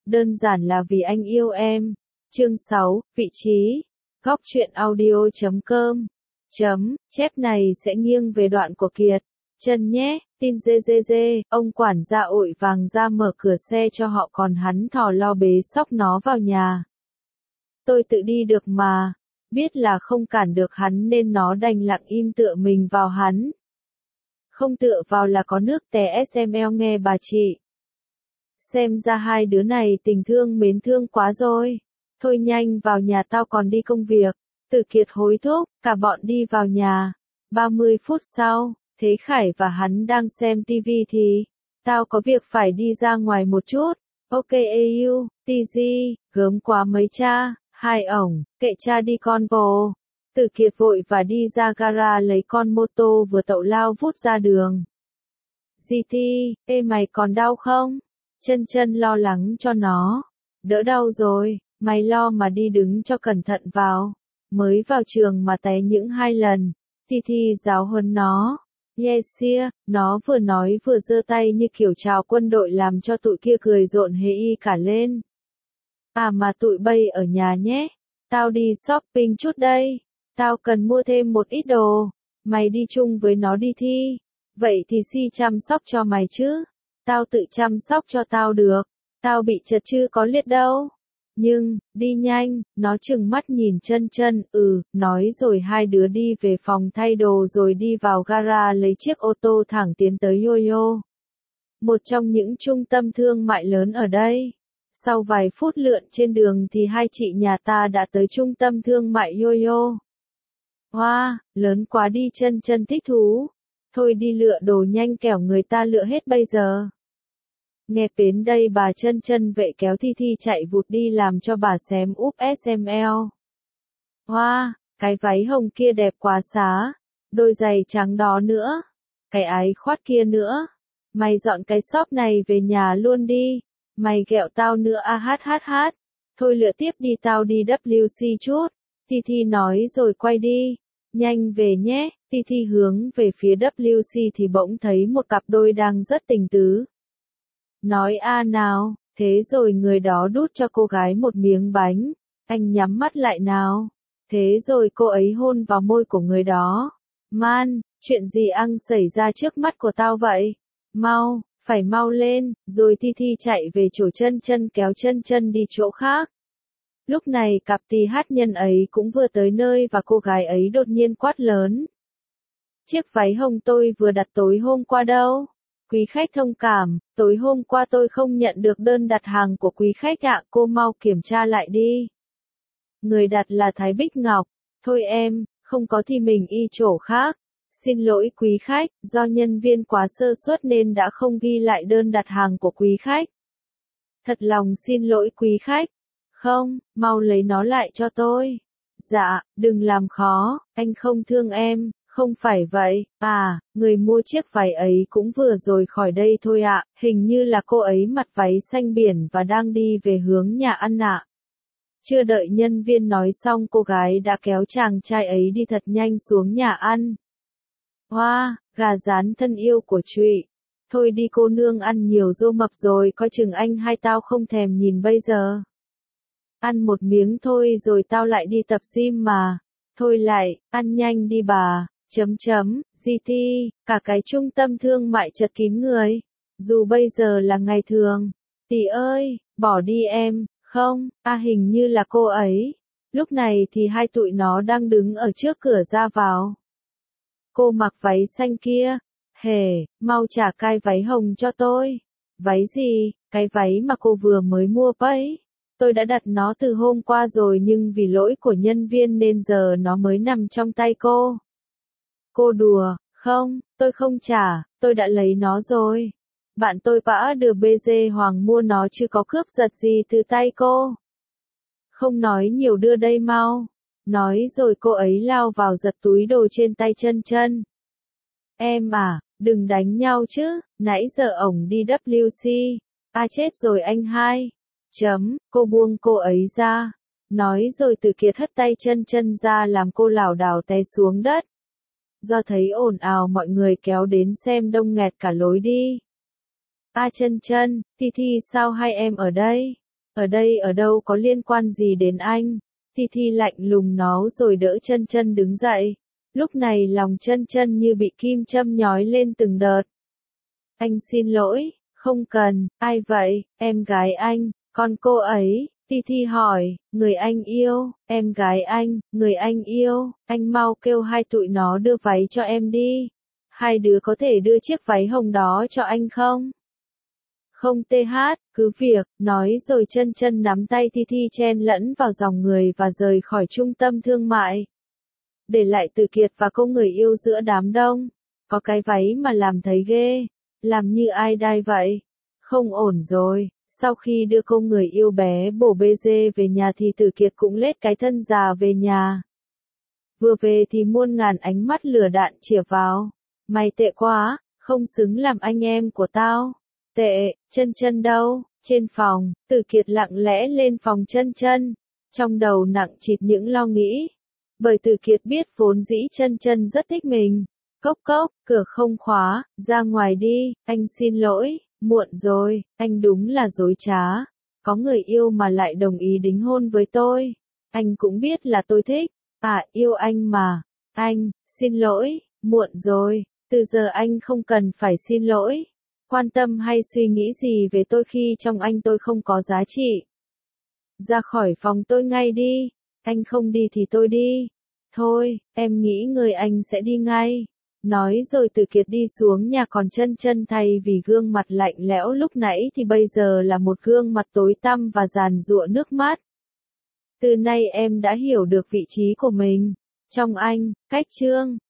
đơn giản là vì anh yêu em. Chương 6, vị trí. Góc truyện audio.com. Chép này sẽ nghiêng về đoạn của Kiệt. Chân nhé, tin dê, ông quản gia ội vàng ra mở cửa xe cho họ còn hắn thò lo bế xóc nó vào nhà. Tôi tự đi được mà, biết là không cản được hắn nên nó đành lặng im tựa mình vào hắn. Không tựa vào là có nước té SML nghe bà chị. Xem ra hai đứa này tình thương mến thương quá rồi. Thôi nhanh vào nhà tao còn đi công việc. Từ Kiệt hối thúc, cả bọn đi vào nhà. 30 phút sau, Thế Khải và hắn đang xem tivi thì, tao có việc phải đi ra ngoài một chút. Ok AU, TG, gớm quá mấy cha, hai ổng, kệ cha đi con bồ. Từ Kiệt vội và đi ra gara lấy con mô tô vừa tậu lao vút ra đường. GT, ê mày còn đau không? Chân lo lắng cho nó. Đỡ đau rồi, mày lo mà đi đứng cho cẩn thận vào. Mới vào trường mà té những 2 lần. Thi giáo huấn nó. Yes, nó vừa nói vừa giơ tay như kiểu chào quân đội làm cho tụi kia cười rộn hê y cả lên. À mà tụi bay ở nhà nhé. Tao đi shopping chút đây. Tao cần mua thêm một ít đồ. Mày đi chung với nó đi Thi. Vậy thì Si chăm sóc cho mày chứ. Tao tự chăm sóc cho tao được. Tao bị trật chứ có liệt đâu. Nhưng, đi nhanh, nó trừng mắt nhìn chân, nói rồi hai đứa đi về phòng thay đồ rồi đi vào gara lấy chiếc ô tô thẳng tiến tới Yo-Yo. Một trong những trung tâm thương mại lớn ở đây. Sau vài phút lượn trên đường thì hai chị nhà ta đã tới trung tâm thương mại Yo-Yo. Wow, lớn quá đi chân thích thú. Thôi đi lựa đồ nhanh kẻo người ta lựa hết bây giờ. Nghe đến đây bà chân vệ kéo Thi chạy vụt đi làm cho bà xém úp SML. Hoa, cái váy hồng kia đẹp quá xá. Đôi giày trắng đó nữa. Cái ái khoát kia nữa. Mày dọn cái shop này về nhà luôn đi. Mày ghẹo tao nữa hát. Thôi lựa tiếp đi tao đi WC chút. Thi nói rồi quay đi. Nhanh về nhé. Thi hướng về phía WC thì bỗng thấy một cặp đôi đang rất tình tứ. Nói nào, thế rồi người đó đút cho cô gái một miếng bánh, anh nhắm mắt lại nào. Thế rồi cô ấy hôn vào môi của người đó. Man, chuyện gì xảy ra trước mắt của tao vậy? Mau, phải mau lên, rồi Thi chạy về chỗ chân kéo chân đi chỗ khác. Lúc này cặp hát nhân ấy cũng vừa tới nơi và cô gái ấy đột nhiên quát lớn. Chiếc váy hồng tôi vừa đặt tối hôm qua đâu? Quý khách thông cảm, tối hôm qua tôi không nhận được đơn đặt hàng của quý khách ạ, cô mau kiểm tra lại đi. Người đặt là Thái Bích Ngọc. Thôi em, không có thì mình y chỗ khác. Xin lỗi quý khách, do nhân viên quá sơ suất nên đã không ghi lại đơn đặt hàng của quý khách. Thật lòng xin lỗi quý khách. Không, mau lấy nó lại cho tôi. Dạ, đừng làm khó, anh không thương em. Không phải vậy, người mua chiếc váy ấy cũng vừa rồi khỏi đây thôi ạ, hình như là cô ấy mặc váy xanh biển và đang đi về hướng nhà ăn ạ. Chưa đợi nhân viên nói xong cô gái đã kéo chàng trai ấy đi thật nhanh xuống nhà ăn. Hoa, gà rán thân yêu của trụy. Thôi đi cô nương ăn nhiều rô mập rồi coi chừng anh hai tao không thèm nhìn bây giờ. Ăn một miếng thôi rồi tao lại đi tập gym mà. Thôi lại, ăn nhanh đi bà. GT, cả cái trung tâm thương mại chật kín người. Dù bây giờ là ngày thường. Tỷ ơi, bỏ đi em, không, hình như là cô ấy. Lúc này thì hai tụi nó đang đứng ở trước cửa ra vào. Cô mặc váy xanh kia. Mau trả cái váy hồng cho tôi. Váy gì, cái váy mà cô vừa mới mua ấy. Tôi đã đặt nó từ hôm qua rồi nhưng vì lỗi của nhân viên nên giờ nó mới nằm trong tay cô. Cô đùa, không, tôi không trả, tôi đã lấy nó rồi. Bạn tôi bã đưa BG Hoàng mua nó chứ có cướp giật gì từ tay cô. Không nói nhiều đưa đây mau. Nói rồi cô ấy lao vào giật túi đồ trên tay chân. Em đừng đánh nhau chứ, nãy giờ ổng đi WC. Chết rồi anh hai. Cô buông cô ấy ra. Nói rồi Từ Kiệt hất tay chân ra làm cô lảo đảo té xuống đất. Do thấy ồn ào mọi người kéo đến xem đông nghẹt cả lối đi. Chân, Thi sao hai em ở đây? ở đâu có liên quan gì đến anh? Thi Thi lạnh lùng nó rồi đỡ Chân Chân đứng dậy. Lúc này lòng Chân Chân như bị kim châm nhói lên từng đợt. Anh xin lỗi, không cần, ai vậy, em gái anh, con cô ấy. Thi Thi hỏi, người anh yêu, em gái anh, người anh yêu, anh mau kêu hai tụi nó đưa váy cho em đi. Hai đứa có thể đưa chiếc váy hồng đó cho anh không? Không TH, cứ việc, nói rồi Chân Chân nắm tay Thi Thi chen lẫn vào dòng người và rời khỏi trung tâm thương mại. Để lại Từ Kiệt và cô người yêu giữa đám đông. Có cái váy mà làm thấy ghê, làm như ai đai vậy. Không ổn rồi. Sau khi đưa cô người yêu bé bổ bê dê về nhà thì Từ Kiệt cũng lết cái thân già về nhà. Vừa về thì muôn ngàn ánh mắt lửa đạn chĩa vào. Mày tệ quá, không xứng làm anh em của tao. Tệ, Chân Chân đâu? Trên phòng, Từ Kiệt lặng lẽ lên phòng Chân Chân. Trong đầu nặng trịch những lo nghĩ. Bởi Từ Kiệt biết vốn dĩ Chân Chân rất thích mình. Cốc cốc, cửa không khóa, ra ngoài đi, anh xin lỗi. Muộn rồi, anh đúng là dối trá. Có người yêu mà lại đồng ý đính hôn với tôi. Anh cũng biết là tôi thích. À, yêu anh mà. Anh, xin lỗi, muộn rồi. Từ giờ anh không cần phải xin lỗi. Quan tâm hay suy nghĩ gì về tôi khi trong anh tôi không có giá trị. Ra khỏi phòng tôi ngay đi. Anh không đi thì tôi đi. Thôi, em nghĩ người anh sẽ đi ngay. Nói rồi Từ Kiệt đi xuống nhà, còn Chân Chân thay vì gương mặt lạnh lẽo lúc nãy thì bây giờ là một gương mặt tối tăm và giàn giụa nước mắt. Từ nay em đã hiểu được vị trí của mình trong anh, cách chương